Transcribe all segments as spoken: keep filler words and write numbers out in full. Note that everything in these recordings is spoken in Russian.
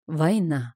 Война.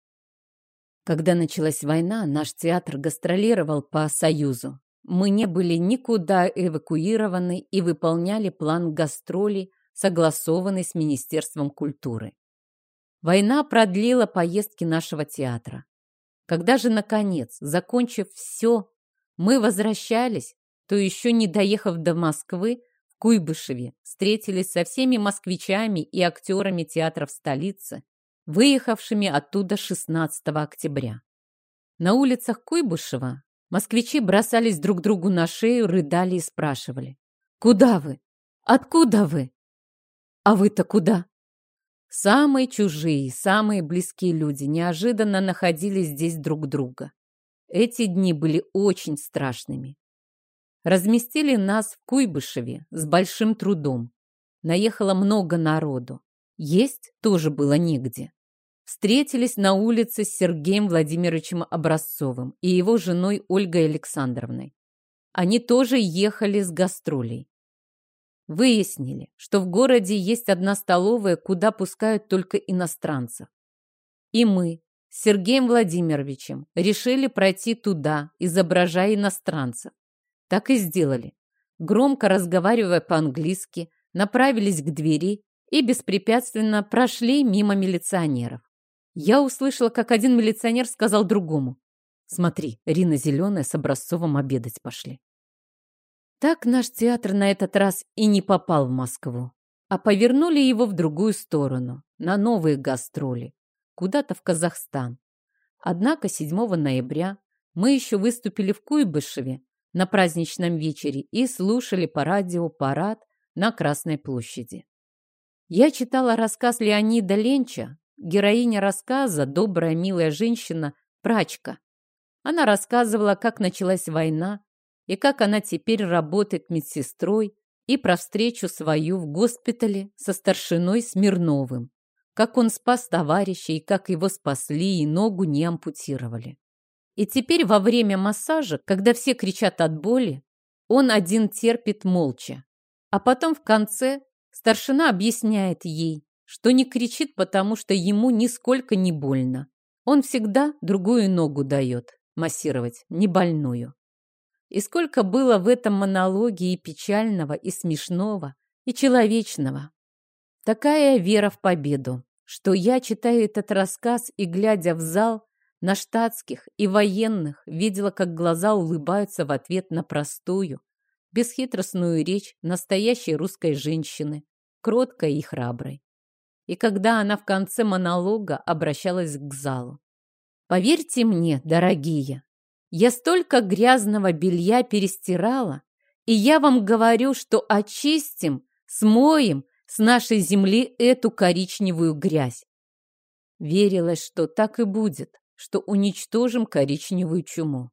Когда началась война, наш театр гастролировал по Союзу. Мы не были никуда эвакуированы и выполняли план гастролей, согласованный с Министерством культуры. Война продлила поездки нашего театра. Когда же, наконец, закончив все, мы возвращались, то еще не доехав до Москвы, в Куйбышеве встретились со всеми москвичами и актерами театров столицы, выехавшими оттуда шестнадцатого октября. На улицах Куйбышева москвичи бросались друг другу на шею, рыдали и спрашивали: «Куда вы? Откуда вы? А вы-то куда?» Самые чужие, самые близкие люди неожиданно находили здесь друг друга. Эти дни были очень страшными. Разместили нас в Куйбышеве с большим трудом. Наехало много народу. Есть тоже было негде. Встретились на улице с Сергеем Владимировичем Образцовым и его женой Ольгой Александровной. Они тоже ехали с гастролей. Выяснили, что в городе есть одна столовая, куда пускают только иностранцев. И мы с Сергеем Владимировичем решили пройти туда, изображая иностранцев. Так и сделали. Громко разговаривая по-английски, направились к двери и беспрепятственно прошли мимо милиционеров. Я услышала, как один милиционер сказал другому: «Смотри, Рина Зеленая с Образцовым обедать пошли». Так наш театр на этот раз и не попал в Москву, а повернули его в другую сторону, на новые гастроли, куда-то в Казахстан. Однако седьмого ноября мы еще выступили в Куйбышеве на праздничном вечере и слушали по радио парад на Красной площади. Я читала рассказ Леонида Ленча. Героиня рассказа, добрая, милая женщина, прачка. Она рассказывала, как началась война, и как она теперь работает медсестрой, и про встречу свою в госпитале со старшиной Смирновым, как он спас товарища, и как его спасли, и ногу не ампутировали. И теперь во время массажа, когда все кричат от боли, он один терпит молча. А потом в конце старшина объясняет ей, что не кричит, потому что ему нисколько не больно. Он всегда другую ногу дает массировать, не больную. И сколько было в этом монологе и печального, и смешного, и человечного. Такая вера в победу, что я, читая этот рассказ и глядя в зал, на штатских и военных, видела, как глаза улыбаются в ответ на простую, бесхитростную речь настоящей русской женщины, кроткой и храброй. И когда она в конце монолога обращалась к залу: «Поверьте мне, дорогие, я столько грязного белья перестирала, и я вам говорю, что очистим, смоем с нашей земли эту коричневую грязь». Верилось, что так и будет, что уничтожим коричневую чуму.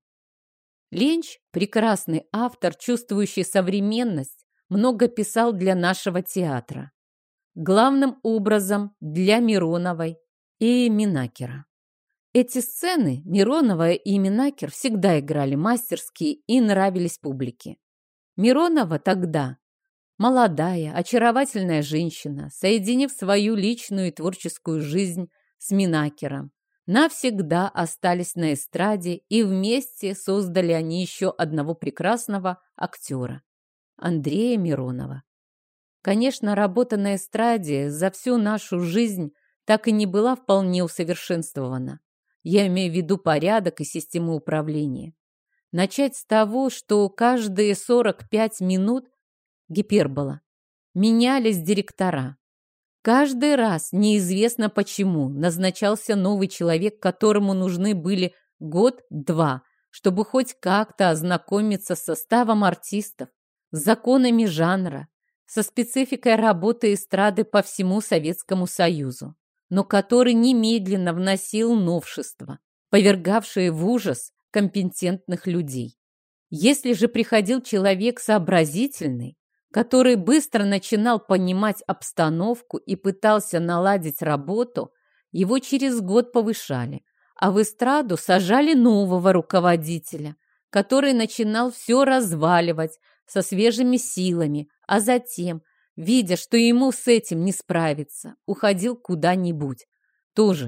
Ленч, прекрасный автор, чувствующий современность, много писал для нашего театра. Главным образом для Мироновой и Минакера. Эти сцены Миронова и Минакер всегда играли мастерски и нравились публике. Миронова тогда молодая, очаровательная женщина, соединив свою личную и творческую жизнь с Минакером, навсегда остались на эстраде, и вместе создали они еще одного прекрасного актера – Андрея Миронова. Конечно, работа на эстраде за всю нашу жизнь так и не была вполне усовершенствована. Я имею в виду порядок и систему управления. Начать с того, что каждые сорок пять минут, гипербола, менялись директора. Каждый раз, неизвестно почему, назначался новый человек, которому нужны были год-два, чтобы хоть как-то ознакомиться с составом артистов, с законами жанра, со спецификой работы эстрады по всему Советскому Союзу, но который немедленно вносил новшества, повергавшие в ужас компетентных людей. Если же приходил человек сообразительный, который быстро начинал понимать обстановку и пытался наладить работу, его через год повышали, а в эстраду сажали нового руководителя, который начинал все разваливать со свежими силами, а затем, видя, что ему с этим не справиться, уходил куда-нибудь, тоже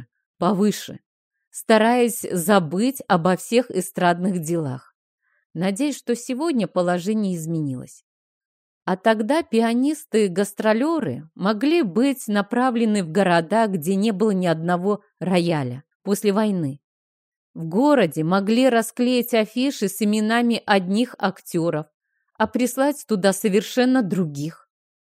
повыше, стараясь забыть обо всех эстрадных делах. Надеюсь, что сегодня положение изменилось. А тогда пианисты-гастролеры могли быть направлены в города, где не было ни одного рояля после войны. В городе могли расклеить афиши с именами одних актеров, а прислать туда совершенно других.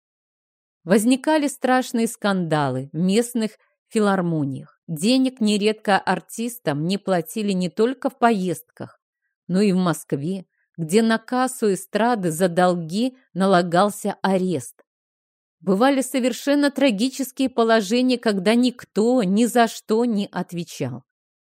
Возникали страшные скандалы в местных филармониях. Денег нередко артистам не платили не только в поездках, но и в Москве, где на кассу эстрады за долги налагался арест. Бывали совершенно трагические положения, когда никто ни за что не отвечал.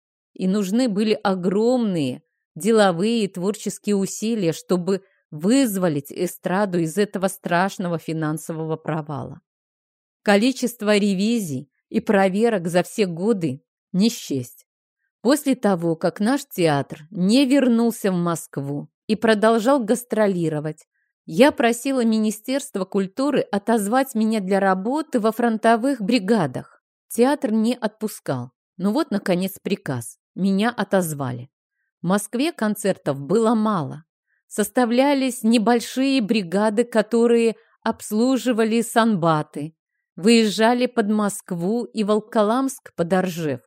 И нужны были огромные деловые и творческие усилия, чтобы вызволить эстраду из этого страшного финансового провала. Количество ревизий и проверок за все годы не счесть. После того, как наш театр не вернулся в Москву и продолжал гастролировать, я просила Министерство культуры отозвать меня для работы во фронтовых бригадах. Театр не отпускал. Но вот, наконец, приказ. Меня отозвали. В Москве концертов было мало. Составлялись небольшие бригады, которые обслуживали санбаты, выезжали под Москву и Волоколамск под Ржев.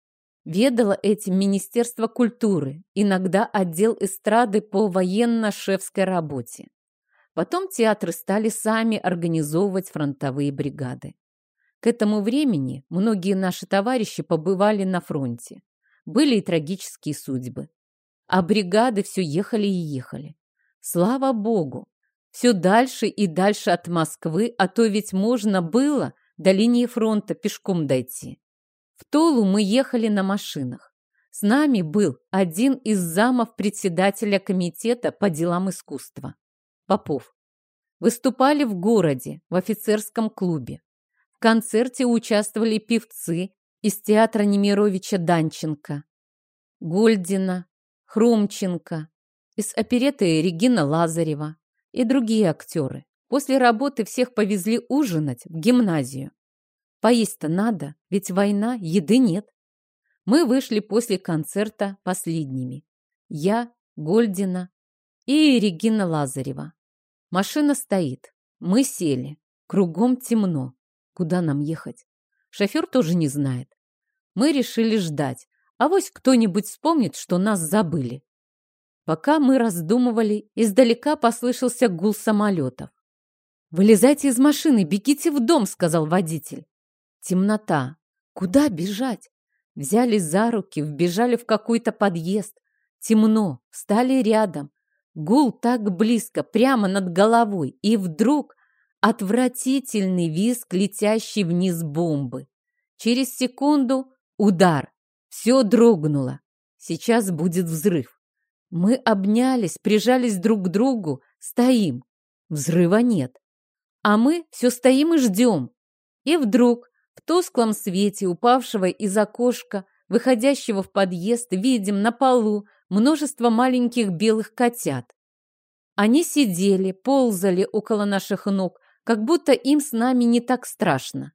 Ведало этим Министерство культуры, иногда отдел эстрады по военно-шефской работе. Потом театры стали сами организовывать фронтовые бригады. К этому времени многие наши товарищи побывали на фронте. Были и трагические судьбы. А бригады все ехали и ехали. Слава Богу! Все дальше и дальше от Москвы, а то ведь можно было до линии фронта пешком дойти. В Тулу мы ехали на машинах. С нами был один из замов председателя комитета по делам искусства, Попов. Выступали в городе, в офицерском клубе. В концерте участвовали певцы из театра Немировича Данченко, Гольдина, Хромченко, из оперетты Регина Лазарева и другие актеры. После работы всех повезли ужинать в гимназию. Поесть-то надо, ведь война, еды нет. Мы вышли после концерта последними. Я, Гольдина и Регина Лазарева. Машина стоит. Мы сели. Кругом темно. Куда нам ехать? Шофер тоже не знает. Мы решили ждать. Авось кто-нибудь вспомнит, что нас забыли. Пока мы раздумывали, издалека послышался гул самолетов. «Вылезайте из машины, бегите в дом», — сказал водитель. Темнота. Куда бежать? Взяли за руки, вбежали в какой-то подъезд. Темно, встали рядом. Гул так близко, прямо над головой. И вдруг отвратительный визг, летящий вниз бомбы. Через секунду удар. Все дрогнуло. Сейчас будет взрыв. Мы обнялись, прижались друг к другу, стоим. Взрыва нет. А мы все стоим и ждем. И вдруг в тусклом свете упавшего из окошка, выходящего в подъезд, видим на полу множество маленьких белых котят. Они сидели, ползали около наших ног, как будто им с нами не так страшно.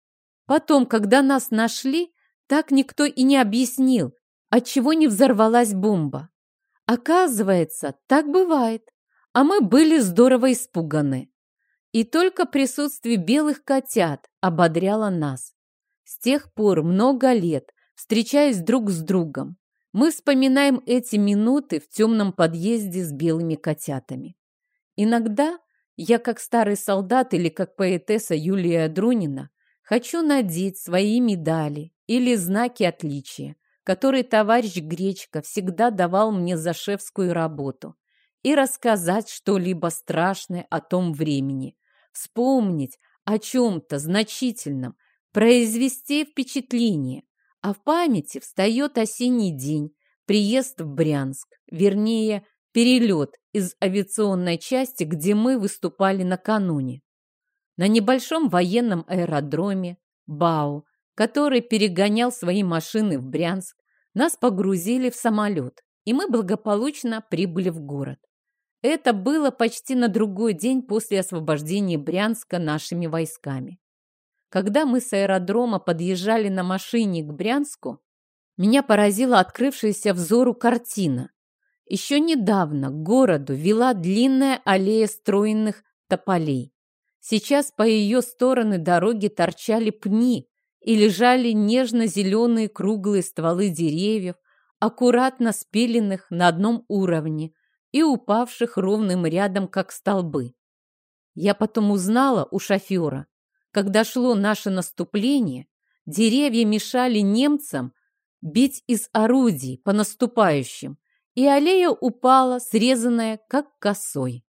Потом, когда нас нашли, так никто и не объяснил, отчего не взорвалась бомба. Оказывается, так бывает, а мы были здорово испуганы. И только присутствие белых котят ободряло нас. С тех пор много лет, встречаясь друг с другом, мы вспоминаем эти минуты в темном подъезде с белыми котятами. Иногда я, как старый солдат или как поэтесса Юлия Друнина, хочу надеть свои медали или знаки отличия, которые товарищ Гречко всегда давал мне за шефскую работу, и рассказать что-либо страшное о том времени, вспомнить о чем-то значительном, произвести впечатление. А в памяти встает осенний день, приезд в Брянск, вернее, перелет из авиационной части, где мы выступали накануне. На небольшом военном аэродроме БАУ, который перегонял свои машины в Брянск, нас погрузили в самолет, и мы благополучно прибыли в город. Это было почти на другой день после освобождения Брянска нашими войсками. Когда мы с аэродрома подъезжали на машине к Брянску, меня поразила открывшаяся взору картина. Еще недавно к городу вела длинная аллея стройных тополей. Сейчас по ее стороны дороги торчали пни и лежали нежно-зеленые круглые стволы деревьев, аккуратно спиленных на одном уровне и упавших ровным рядом, как столбы. Я потом узнала у шофера, когда шло наше наступление, деревья мешали немцам бить из орудий по наступающим, и аллея упала, срезанная как косой.